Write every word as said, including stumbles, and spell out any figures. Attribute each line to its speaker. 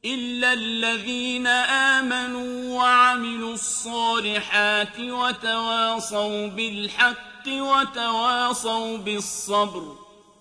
Speaker 1: إلا الذين آمنوا وعملوا الصالحات وتواصوا بالحق وتواصوا بالصبر